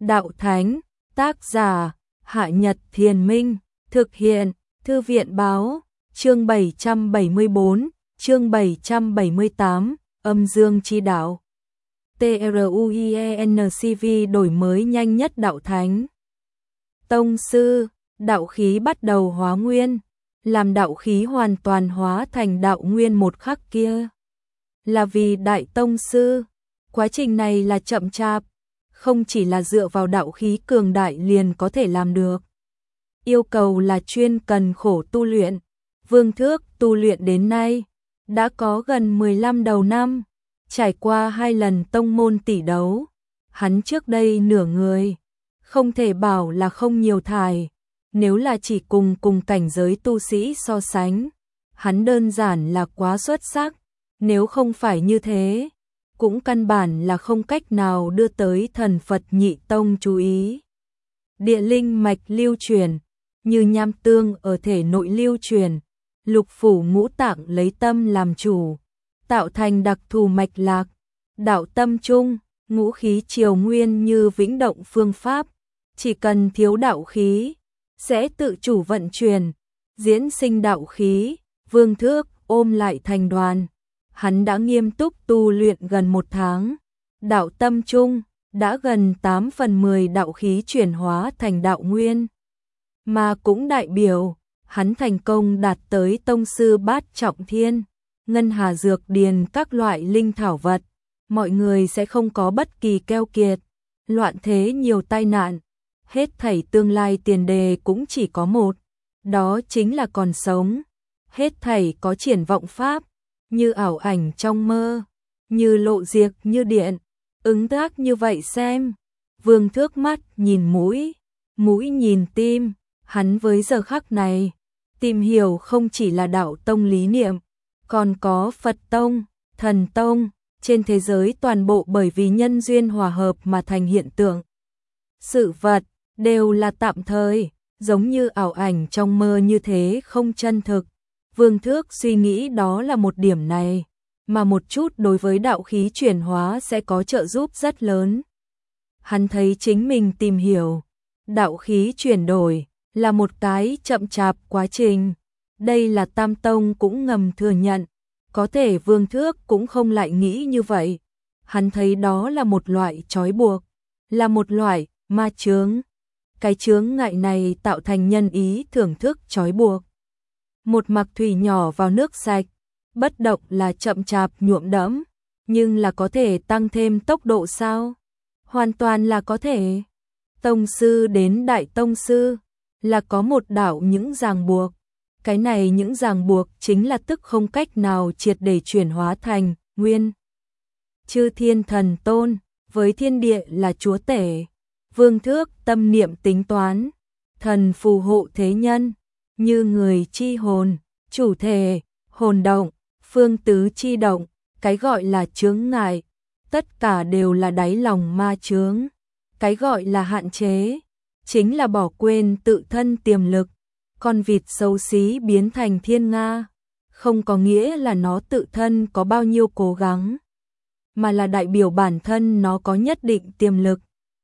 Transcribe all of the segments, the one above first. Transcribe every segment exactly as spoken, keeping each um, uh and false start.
Đạo Thánh, tác giả, Hạ Nhật Thiền Minh, thực hiện, Thư viện Báo, chương bảy trăm bảy mươi bốn, chương bảy trăm bảy mươi tám, âm dương chi đạo. TRUIENCV đổi mới nhanh nhất Đạo Thánh. Tông sư, đạo khí bắt đầu hóa nguyên, làm đạo khí hoàn toàn hóa thành đạo nguyên một khắc kia. Là vì Đại Tông sư, quá trình này là chậm chạp, không chỉ là dựa vào đạo khí cường đại liền có thể làm được. Yêu cầu là chuyên cần khổ tu luyện. Vương Thước tu luyện đến nay, đã có gần mười lăm đầu năm, trải qua hai lần tông môn tỷ đấu. Hắn trước đây nửa người, không thể bảo là không nhiều thải, nếu là chỉ cùng cùng cảnh giới tu sĩ so sánh, hắn đơn giản là quá xuất sắc, nếu không phải như thế, cũng căn bản là không cách nào đưa tới thần Phật Nhị Tông chú ý. Địa linh mạch lưu truyền, như nham tương ở thể nội lưu truyền, lục phủ ngũ tạng lấy tâm làm chủ, tạo thành đặc thù mạch lạc, đạo tâm trung, ngũ khí triều nguyên như vĩnh động phương pháp, chỉ cần thiếu đạo khí, sẽ tự chủ vận chuyển, diễn sinh đạo khí. Vương Thước ôm lại thành đoàn, hắn đã nghiêm túc tu luyện gần một tháng, đạo tâm trung đã gần tám phần mười đạo khí chuyển hóa thành đạo nguyên, mà cũng đại biểu hắn thành công đạt tới tông sư bát trọng thiên. Ngân hà dược điền các loại linh thảo vật, mọi người sẽ không có bất kỳ keo kiệt, loạn thế nhiều tai nạn, hết thảy tương lai tiền đề cũng chỉ có một, đó chính là còn sống. Hết thảy có triển vọng pháp, như ảo ảnh trong mơ, như lộ diệt như điện, ứng tác như vậy xem. Vương Thước mắt nhìn mũi, mũi nhìn tim, hắn với giờ khắc này, tìm hiểu không chỉ là đạo tông lý niệm, còn có Phật tông, thần tông, trên thế giới toàn bộ bởi vì nhân duyên hòa hợp mà thành hiện tượng. Sự vật, đều là tạm thời, giống như ảo ảnh trong mơ như thế không chân thực. Vương Thước suy nghĩ đó là một điểm này, mà một chút đối với đạo khí chuyển hóa sẽ có trợ giúp rất lớn. Hắn thấy chính mình tìm hiểu, đạo khí chuyển đổi, là một cái chậm chạp quá trình. Đây là Tam Tông cũng ngầm thừa nhận, có thể Vương Thước cũng không lại nghĩ như vậy. Hắn thấy đó là một loại trói buộc, là một loại ma chướng. Cái chướng ngại này tạo thành nhân ý thưởng thức trói buộc. Một mặc thủy nhỏ vào nước sạch, bất động là chậm chạp nhuộm đẫm, nhưng là có thể tăng thêm tốc độ sao? Hoàn toàn là có thể. Tông sư đến Đại Tông sư, là có một đạo những ràng buộc. Cái này những ràng buộc chính là tức không cách nào triệt để chuyển hóa thành nguyên. Chư thiên thần tôn, với thiên địa là chúa tể. Vương Thước tâm niệm tính toán, thần phù hộ thế nhân, như người chi hồn, chủ thể, hồn động, phương tứ chi động, cái gọi là chướng ngại, tất cả đều là đáy lòng ma chướng. Cái gọi là hạn chế, chính là bỏ quên tự thân tiềm lực. Con vịt xấu xí biến thành thiên nga, không có nghĩa là nó tự thân có bao nhiêu cố gắng, mà là đại biểu bản thân nó có nhất định tiềm lực.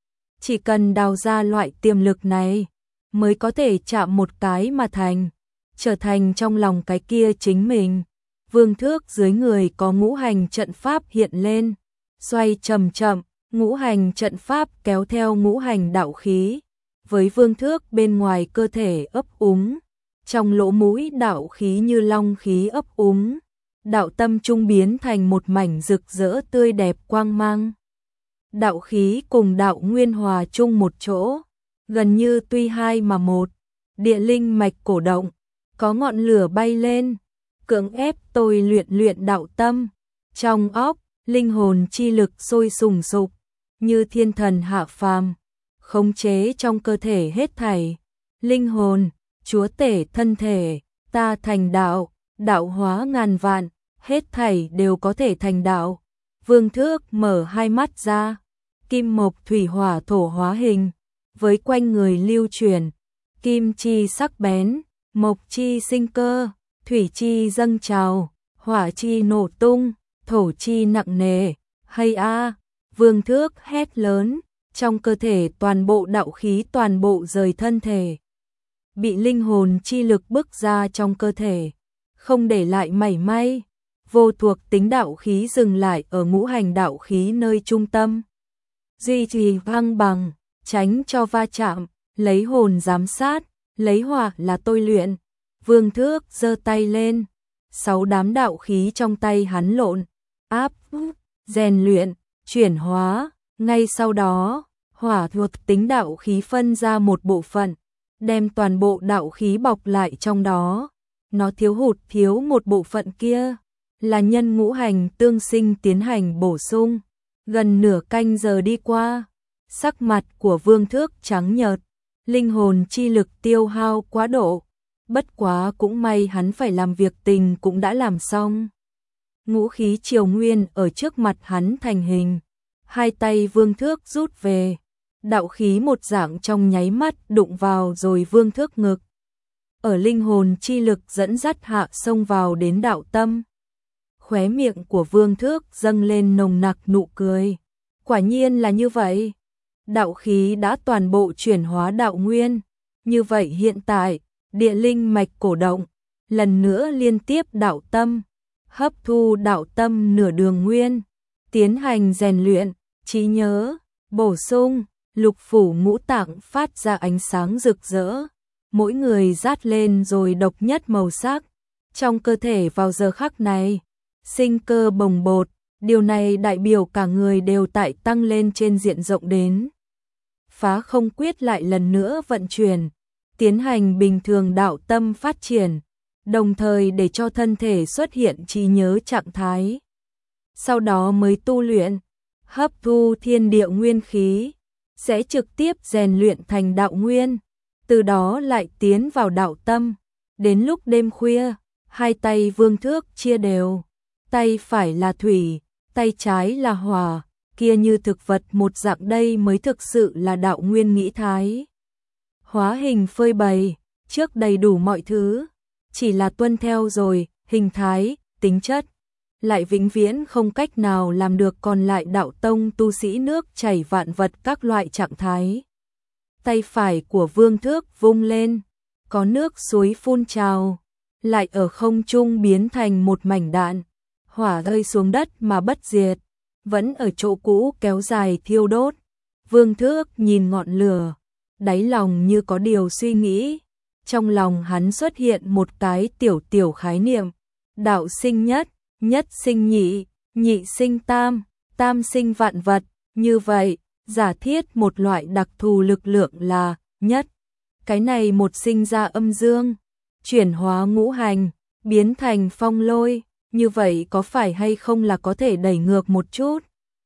Chỉ cần đào ra loại tiềm lực này, mới có thể chạm một cái mà thành, trở thành trong lòng cái kia chính mình. Vương Thước dưới người có ngũ hành trận pháp hiện lên, xoay chậm chậm, ngũ hành trận pháp kéo theo ngũ hành đạo khí, với Vương Thước bên ngoài cơ thể ấp úng, trong lỗ mũi đạo khí như long khí ấp úng, đạo tâm trung biến thành một mảnh rực rỡ tươi đẹp quang mang. Đạo khí cùng đạo nguyên hòa chung một chỗ, gần như tuy hai mà một. Địa linh mạch cổ động, có ngọn lửa bay lên, cưỡng ép tôi luyện luyện đạo tâm. Trong óc, linh hồn chi lực sôi sùng sục, như thiên thần hạ phàm, khống chế trong cơ thể hết thảy. Linh hồn, chúa tể thân thể, ta thành đạo, đạo hóa ngàn vạn, hết thảy đều có thể thành đạo. Vương Thước mở hai mắt ra, kim mộc thủy hỏa thổ hóa hình, với quanh người lưu truyền, kim chi sắc bén, mộc chi sinh cơ, thủy chi dâng trào, hỏa chi nổ tung, thổ chi nặng nề. Hay a, Vương Thước hét lớn, trong cơ thể toàn bộ đạo khí toàn bộ rời thân thể, bị linh hồn chi lực bức ra trong cơ thể, không để lại mảy may. Vô thuộc tính đạo khí dừng lại ở ngũ hành đạo khí nơi trung tâm, duy trì thăng bằng, tránh cho va chạm, lấy hồn giám sát, lấy hỏa là tôi luyện. Vương Thước giơ tay lên, sáu đám đạo khí trong tay hắn lộn, áp, rèn luyện, chuyển hóa. Ngay sau đó, hỏa thuộc tính đạo khí phân ra một bộ phận, đem toàn bộ đạo khí bọc lại trong đó. Nó thiếu hụt thiếu một bộ phận kia, là nhân ngũ hành tương sinh tiến hành bổ sung. Gần nửa canh giờ đi qua, sắc mặt của Vương Thước trắng nhợt, linh hồn chi lực tiêu hao quá độ. Bất quá cũng may hắn phải làm việc tình cũng đã làm xong. Ngũ khí triều nguyên ở trước mặt hắn thành hình, hai tay Vương Thước rút về, đạo khí một dạng trong nháy mắt đụng vào rồi Vương Thước ngực. Ở linh hồn chi lực dẫn dắt hạ xông vào đến đạo tâm. Khóe miệng của Vương Thước dâng lên nồng nặc nụ cười. Quả nhiên là như vậy. Đạo khí đã toàn bộ chuyển hóa đạo nguyên. Như vậy hiện tại, địa linh mạch cổ động, lần nữa liên tiếp đạo tâm, hấp thu đạo tâm nửa đường nguyên, tiến hành rèn luyện, trí nhớ, bổ sung, lục phủ ngũ tạng phát ra ánh sáng rực rỡ. Mỗi người rát lên rồi độc nhất màu sắc. Trong cơ thể vào giờ khắc này, sinh cơ bồng bột, điều này đại biểu cả người đều tại tăng lên trên diện rộng đến. Phá không quyết lại lần nữa vận chuyển, tiến hành bình thường đạo tâm phát triển, đồng thời để cho thân thể xuất hiện trí nhớ trạng thái. Sau đó mới tu luyện, hấp thu thiên địa nguyên khí, sẽ trực tiếp rèn luyện thành đạo nguyên, từ đó lại tiến vào đạo tâm. Đến lúc đêm khuya, hai tay Vương Thước chia đều, tay phải là thủy, tay trái là hỏa, kia như thực vật một dạng, đây mới thực sự là đạo nguyên nghĩ thái. Hóa hình phơi bày, trước đầy đủ mọi thứ, chỉ là tuân theo rồi, hình thái, tính chất, lại vĩnh viễn không cách nào làm được, còn lại đạo tông tu sĩ nước chảy vạn vật các loại trạng thái. Tay phải của Vương Thước vung lên, có nước suối phun trào, lại ở không trung biến thành một mảnh đạn, hỏa rơi xuống đất mà bất diệt, vẫn ở chỗ cũ kéo dài thiêu đốt. Vương Thước nhìn ngọn lửa, đáy lòng như có điều suy nghĩ, trong lòng hắn xuất hiện một cái tiểu tiểu khái niệm, đạo sinh nhất, nhất sinh nhị, nhị sinh tam, tam sinh vạn vật, như vậy, giả thiết một loại đặc thù lực lượng là nhất. Cái này một sinh ra âm dương, chuyển hóa ngũ hành, biến thành phong lôi, như vậy có phải hay không là có thể đẩy ngược một chút?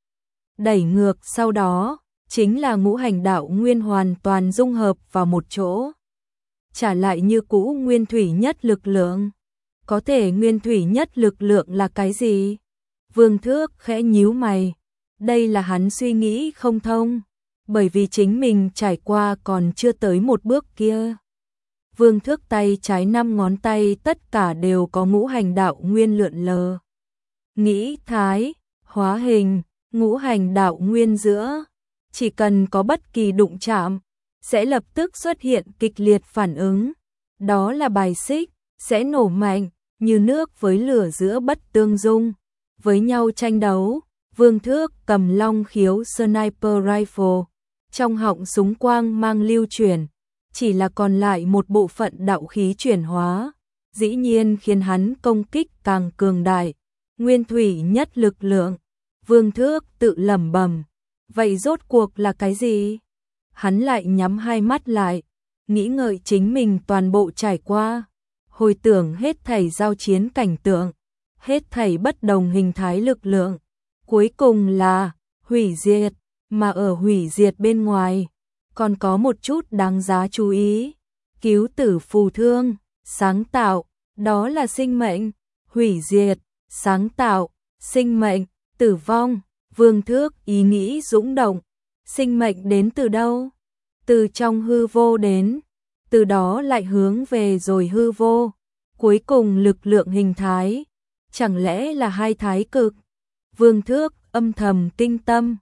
Đẩy ngược sau đó, chính là ngũ hành đạo nguyên hoàn toàn dung hợp vào một chỗ. Trả lại như cũ nguyên thủy nhất lực lượng. Có thể nguyên thủy nhất lực lượng là cái gì? Vương Thước khẽ nhíu mày. Đây là hắn suy nghĩ không thông, bởi vì chính mình trải qua còn chưa tới một bước kia. Vương Thước tay trái năm ngón tay tất cả đều có ngũ hành đạo nguyên lượn lờ. Nghĩ thái, hóa hình, ngũ hành đạo nguyên giữa, chỉ cần có bất kỳ đụng chạm, sẽ lập tức xuất hiện kịch liệt phản ứng. Đó là bài xích, sẽ nổ mạnh, như nước với lửa giữa bất tương dung, với nhau tranh đấu. Vương Thước cầm long khiếu sniper rifle, trong họng súng quang mang lưu chuyển, chỉ là còn lại một bộ phận đạo khí chuyển hóa, dĩ nhiên khiến hắn công kích càng cường đại, nguyên thủy nhất lực lượng. Vương Thước tự lẩm bẩm, vậy rốt cuộc là cái gì? Hắn lại nhắm hai mắt lại, nghĩ ngợi chính mình toàn bộ trải qua, hồi tưởng hết thảy giao chiến cảnh tượng, hết thảy bất đồng hình thái lực lượng. Cuối cùng là hủy diệt, mà ở hủy diệt bên ngoài, còn có một chút đáng giá chú ý. Cứu tử phù thương, sáng tạo, đó là sinh mệnh, hủy diệt, sáng tạo, sinh mệnh, tử vong. Vương Thước ý nghĩ dũng động, sinh mệnh đến từ đâu? Từ trong hư vô đến, từ đó lại hướng về rồi hư vô, cuối cùng lực lượng hình thái, chẳng lẽ là hai thái cực? Vương Thước âm thầm kinh tâm,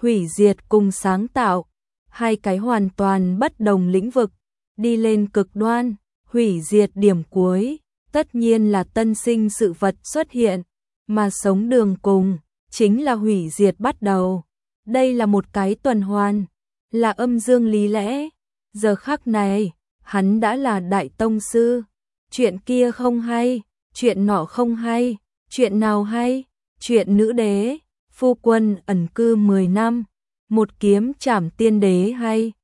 hủy diệt cùng sáng tạo, hai cái hoàn toàn bất đồng lĩnh vực, đi lên cực đoan, hủy diệt điểm cuối, tất nhiên là tân sinh sự vật xuất hiện, mà sống đường cùng, chính là hủy diệt bắt đầu. Đây là một cái tuần hoàn, là âm dương lý lẽ. Giờ khắc này, hắn đã là đại tông sư. Chuyện kia không hay, chuyện nọ không hay, chuyện nào hay, chuyện nữ đế, phu quân ẩn cư mười năm, một kiếm trảm tiên đế hay.